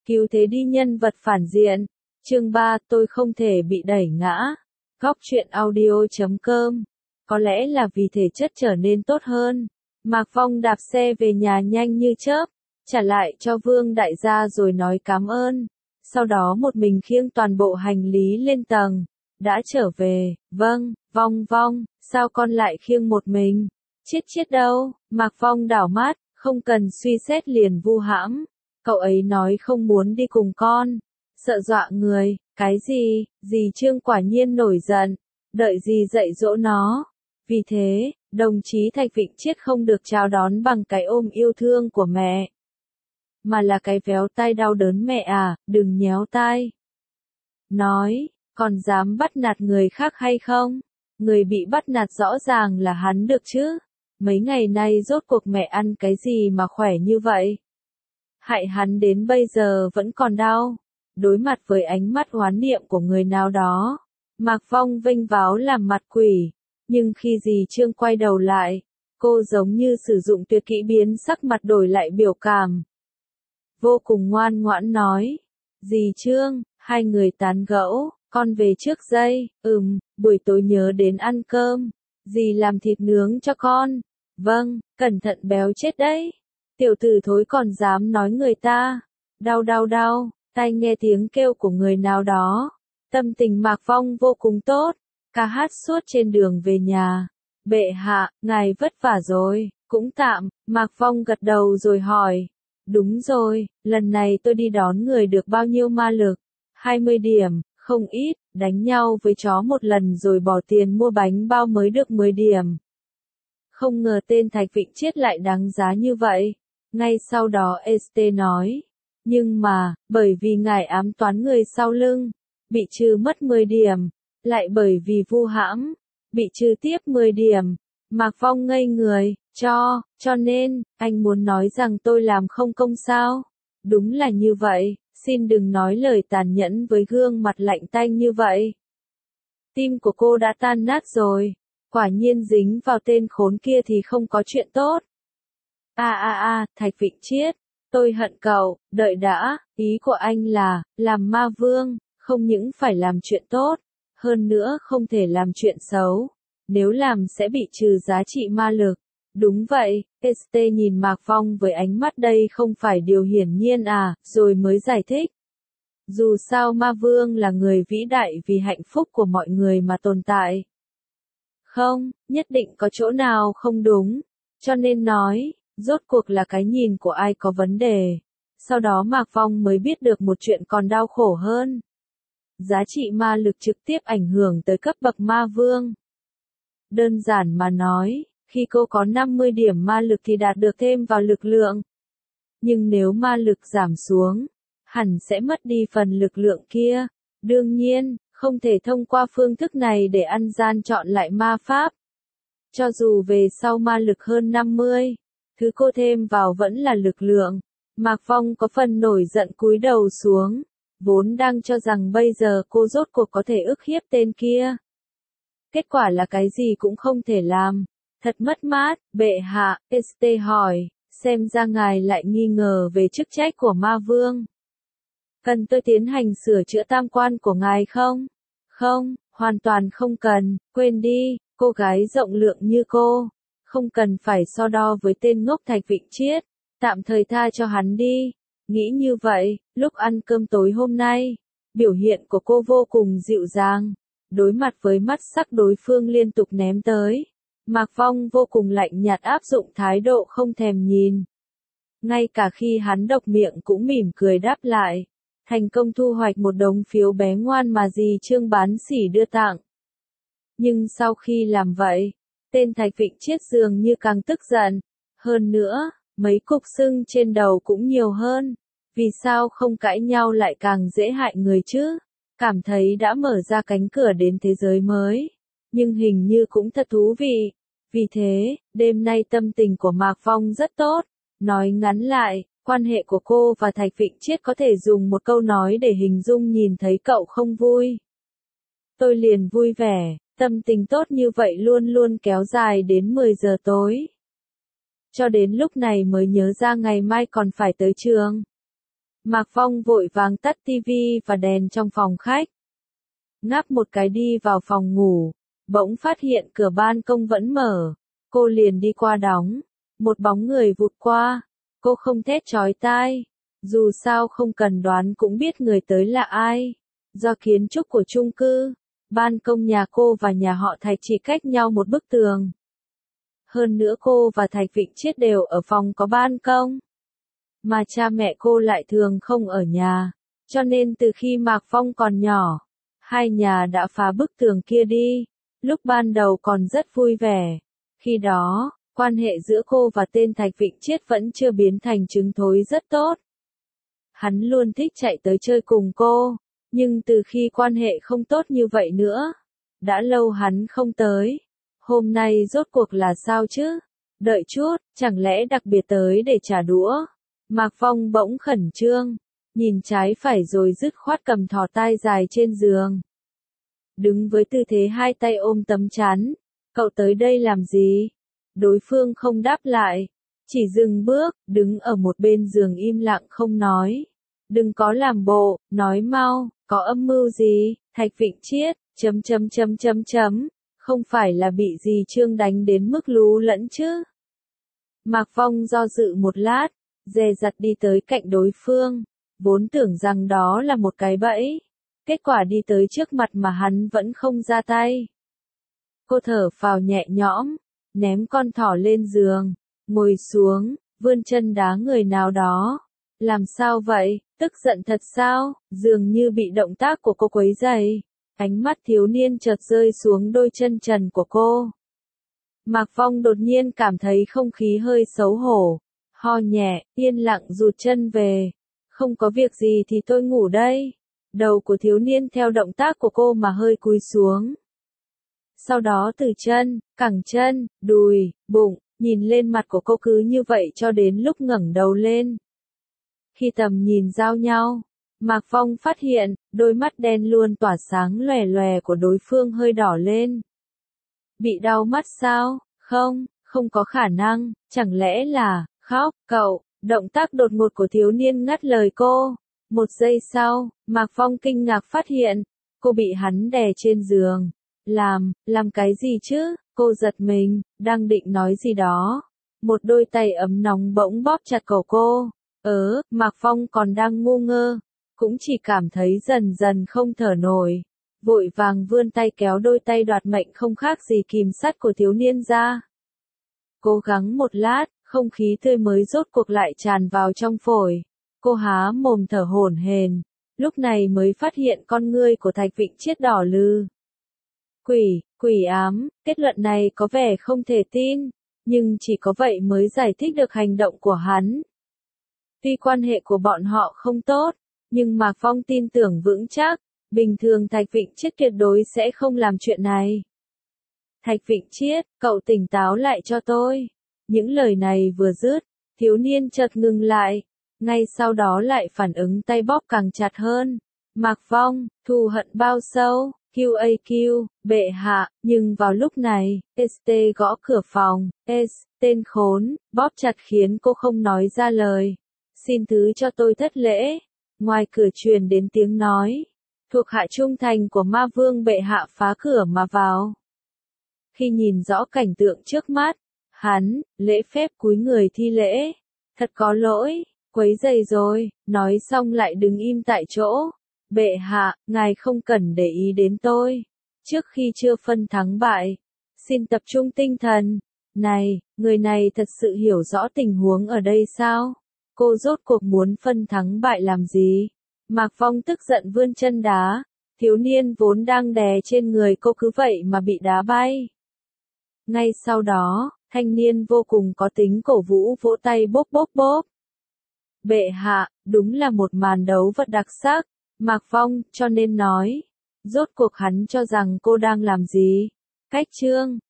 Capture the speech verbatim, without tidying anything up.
Cứu thế đi nhân vật phản diện. Chương ba, tôi không thể bị đẩy ngã. Góc truyện audio chấm com. Có lẽ là vì thể chất trở nên tốt hơn. Mạc Phong đạp xe về nhà nhanh như chớp, trả lại cho Vương đại gia rồi nói cảm ơn. Sau đó một mình khiêng toàn bộ hành lý lên tầng. Đã trở về, vâng, Vong Vong, sao con lại khiêng một mình? Chết chết đâu, Mạc Phong đảo mắt, không cần suy xét liền vu hãm. Cậu ấy nói không muốn đi cùng con, sợ dọa người, cái gì, dì Trương quả nhiên nổi giận, đợi dì dạy dỗ nó. Vì thế, đồng chí Thạch Vịnh Triết không được chào đón bằng cái ôm yêu thương của mẹ, mà là cái véo tai đau đớn mẹ à, đừng nhéo tai. Nói, còn dám bắt nạt người khác hay không? Người bị bắt nạt rõ ràng là hắn được chứ. Mấy ngày nay rốt cuộc mẹ ăn cái gì mà khỏe như vậy? Hại hắn đến bây giờ vẫn còn đau. Đối mặt với ánh mắt oán niệm của người nào đó, Mạc Phong vênh váo làm mặt quỷ. Nhưng khi dì Trương quay đầu lại, cô giống như sử dụng tuyệt kỹ biến sắc mặt đổi lại biểu cảm. Vô cùng ngoan ngoãn nói, dì Trương, hai người tán gẫu, con về trước đây, ừm, buổi tối nhớ đến ăn cơm, dì làm thịt nướng cho con. Vâng, cẩn thận béo chết đấy. Tiểu tử thối còn dám nói người ta. Đau đau đau, tai nghe tiếng kêu của người nào đó. Tâm tình Mạc Phong vô cùng tốt, ca hát suốt trên đường về nhà. Bệ hạ, ngài vất vả rồi, cũng tạm. Mạc Phong gật đầu rồi hỏi. Đúng rồi, lần này tôi đi đón người được bao nhiêu ma lực? hai mươi điểm, không ít, đánh nhau với chó một lần rồi bỏ tiền mua bánh bao mới được mười điểm. Không ngờ tên Thạch Vịnh Triết lại đáng giá như vậy. Ngay sau đó ét tê nói. Nhưng mà, bởi vì ngài ám toán người sau lưng, bị trừ mất mười điểm. Lại bởi vì vu hãm, bị trừ tiếp mười điểm. Mạc Phong ngây người, cho, cho nên, anh muốn nói rằng tôi làm không công sao? Đúng là như vậy, xin đừng nói lời tàn nhẫn với gương mặt lạnh tanh như vậy. Tim của cô đã tan nát rồi. Quả nhiên dính vào tên khốn kia thì không có chuyện tốt. A a a, Thạch Vịnh Triết, tôi hận cậu, đợi đã, ý của anh là, làm ma vương, không những phải làm chuyện tốt, hơn nữa không thể làm chuyện xấu. Nếu làm sẽ bị trừ giá trị ma lực. Đúng vậy, ét tê nhìn Mạc Phong với ánh mắt đây không phải điều hiển nhiên à, rồi mới giải thích. Dù sao ma vương là người vĩ đại vì hạnh phúc của mọi người mà tồn tại. Không, nhất định có chỗ nào không đúng, cho nên nói, rốt cuộc là cái nhìn của ai có vấn đề. Sau đó Mạc Phong mới biết được một chuyện còn đau khổ hơn. Giá trị ma lực trực tiếp ảnh hưởng tới cấp bậc ma vương. Đơn giản mà nói, khi cô có năm mươi điểm ma lực thì đạt được thêm vào lực lượng. Nhưng nếu ma lực giảm xuống, hẳn sẽ mất đi phần lực lượng kia. Đương nhiên, không thể thông qua phương thức này để ăn gian chọn lại ma pháp. Cho dù về sau ma lực hơn năm mươi, thứ cô thêm vào vẫn là lực lượng. Mạc Phong có phần nổi giận cúi đầu xuống, vốn đang cho rằng bây giờ cô rốt cuộc có thể ức hiếp tên kia. Kết quả là cái gì cũng không thể làm. Thật mất mát, bệ hạ, ét tê hỏi, xem ra ngài lại nghi ngờ về chức trách của ma vương. Cần tôi tiến hành sửa chữa tam quan của ngài không? Không, hoàn toàn không cần, quên đi, cô gái rộng lượng như cô. Không cần phải so đo với tên ngốc Thạch Vịnh Triết, tạm thời tha cho hắn đi. Nghĩ như vậy, lúc ăn cơm tối hôm nay, biểu hiện của cô vô cùng dịu dàng. Đối mặt với mắt sắc đối phương liên tục ném tới, Mạc Phong vô cùng lạnh nhạt áp dụng thái độ không thèm nhìn. Ngay cả khi hắn độc miệng cũng mỉm cười đáp lại. Thành công thu hoạch một đống phiếu bé ngoan mà dì Trương bán sỉ đưa tặng. Nhưng sau khi làm vậy, tên Thạch Vịnh Triết dường như càng tức giận. Hơn nữa, mấy cục sưng trên đầu cũng nhiều hơn. Vì sao không cãi nhau lại càng dễ hại người chứ? Cảm thấy đã mở ra cánh cửa đến thế giới mới. Nhưng hình như cũng thật thú vị. Vì thế, đêm nay tâm tình của Mạc Phong rất tốt. Nói ngắn lại, quan hệ của cô và Thạch Vịnh Triết có thể dùng một câu nói để hình dung nhìn thấy cậu không vui. Tôi liền vui vẻ, tâm tình tốt như vậy luôn luôn kéo dài đến mười giờ tối. Cho đến lúc này mới nhớ ra ngày mai còn phải tới trường. Mạc Phong vội vàng tắt tivi và đèn trong phòng khách. Ngáp một cái đi vào phòng ngủ, bỗng phát hiện cửa ban công vẫn mở. Cô liền đi qua đóng. Một bóng người vụt qua. Cô không thét chói tai. Dù sao không cần đoán cũng biết người tới là ai. Do kiến trúc của chung cư, ban công nhà cô và nhà họ Thạch chỉ cách nhau một bức tường. Hơn nữa cô và Thạch Vịnh Chiết đều ở phòng có ban công. Mà cha mẹ cô lại thường không ở nhà. Cho nên từ khi Mạc Phong còn nhỏ, hai nhà đã phá bức tường kia đi. Lúc ban đầu còn rất vui vẻ. Khi đó, quan hệ giữa cô và tên Thạch Vịnh Chiết vẫn chưa biến thành trứng thối rất tốt. Hắn luôn thích chạy tới chơi cùng cô, nhưng từ khi quan hệ không tốt như vậy nữa, đã lâu hắn không tới. Hôm nay rốt cuộc là sao chứ? Đợi chút, chẳng lẽ đặc biệt tới để trả đũa? Mạc Phong bỗng khẩn trương, nhìn trái phải rồi dứt khoát cầm thỏ tai dài trên giường. Đứng với tư thế hai tay ôm tấm chắn, cậu tới đây làm gì? Đối phương không đáp lại, chỉ dừng bước, đứng ở một bên giường im lặng không nói. Đừng có làm bộ, nói mau, có âm mưu gì? Thạch Vịnh Chiết, chấm chấm chấm chấm chấm, không phải là bị gì Trương đánh đến mức lú lẫn chứ? Mạc Phong do dự một lát, dè dặt đi tới cạnh đối phương, vốn tưởng rằng đó là một cái bẫy, kết quả đi tới trước mặt mà hắn vẫn không ra tay. Cô thở phào nhẹ nhõm, ném con thỏ lên giường, ngồi xuống, vươn chân đá người nào đó. Làm sao vậy, tức giận thật sao? Dường như bị động tác của cô quấy rầy. Ánh mắt thiếu niên chợt rơi xuống đôi chân trần của cô. Mạc Phong đột nhiên cảm thấy không khí hơi xấu hổ, ho nhẹ, yên lặng rụt chân về. Không có việc gì thì tôi ngủ đây. Đầu của thiếu niên theo động tác của cô mà hơi cúi xuống. Sau đó từ chân, cẳng chân, đùi, bụng, nhìn lên mặt của cô cứ như vậy cho đến lúc ngẩng đầu lên. Khi tầm nhìn giao nhau, Mạc Phong phát hiện, đôi mắt đen luôn tỏa sáng lòe lòe của đối phương hơi đỏ lên. Bị đau mắt sao? Không, không có khả năng, chẳng lẽ là, khóc, cậu, động tác đột ngột của thiếu niên ngắt lời cô. Một giây sau, Mạc Phong kinh ngạc phát hiện, cô bị hắn đè trên giường. Làm, làm cái gì chứ? Cô giật mình, đang định nói gì đó. Một đôi tay ấm nóng bỗng bóp chặt cổ cô. Ớ, Mạc Phong còn đang ngu ngơ, cũng chỉ cảm thấy dần dần không thở nổi. Vội vàng vươn tay kéo đôi tay đoạt mệnh không khác gì kìm sắt của thiếu niên ra. Cố gắng một lát, không khí tươi mới rốt cuộc lại tràn vào trong phổi. Cô há mồm thở hổn hển, lúc này mới phát hiện con ngươi của Thạch Vịnh Chiết đỏ lừ. Quỷ, quỷ ám, kết luận này có vẻ không thể tin, nhưng chỉ có vậy mới giải thích được hành động của hắn. Tuy quan hệ của bọn họ không tốt, nhưng Mạc Phong tin tưởng vững chắc, bình thường Thạch Vịnh Chiết tuyệt đối sẽ không làm chuyện này. Thạch Vịnh Chiết, cậu tỉnh táo lại cho tôi. Những lời này vừa dứt, thiếu niên chợt ngừng lại, ngay sau đó lại phản ứng tay bóp càng chặt hơn. Mạc Phong, thù hận bao sâu, quy a quy, bệ hạ, nhưng vào lúc này, ét tê gõ cửa phòng, S, tên khốn, bóp chặt khiến cô không nói ra lời. Xin thứ cho tôi thất lễ. Ngoài cửa truyền đến tiếng nói. Thuộc hạ trung thành của ma vương bệ hạ phá cửa mà vào. Khi nhìn rõ cảnh tượng trước mắt, hắn, lễ phép cúi người thi lễ. Thật có lỗi, quấy rầy rồi, nói xong lại đứng im tại chỗ. Bệ hạ, ngài không cần để ý đến tôi. Trước khi chưa phân thắng bại, xin tập trung tinh thần. Này, người này thật sự hiểu rõ tình huống ở đây sao? Cô rốt cuộc muốn phân thắng bại làm gì? Mạc Phong tức giận vươn chân đá. Thiếu niên vốn đang đè trên người cô cứ vậy mà bị đá bay. Ngay sau đó, thanh niên vô cùng có tính cổ vũ vỗ tay bốp bốp bốp. Bệ hạ, đúng là một màn đấu vật đặc sắc. Mạc Phong, cho nên nói. Rốt cuộc hắn cho rằng cô đang làm gì? Cách chương.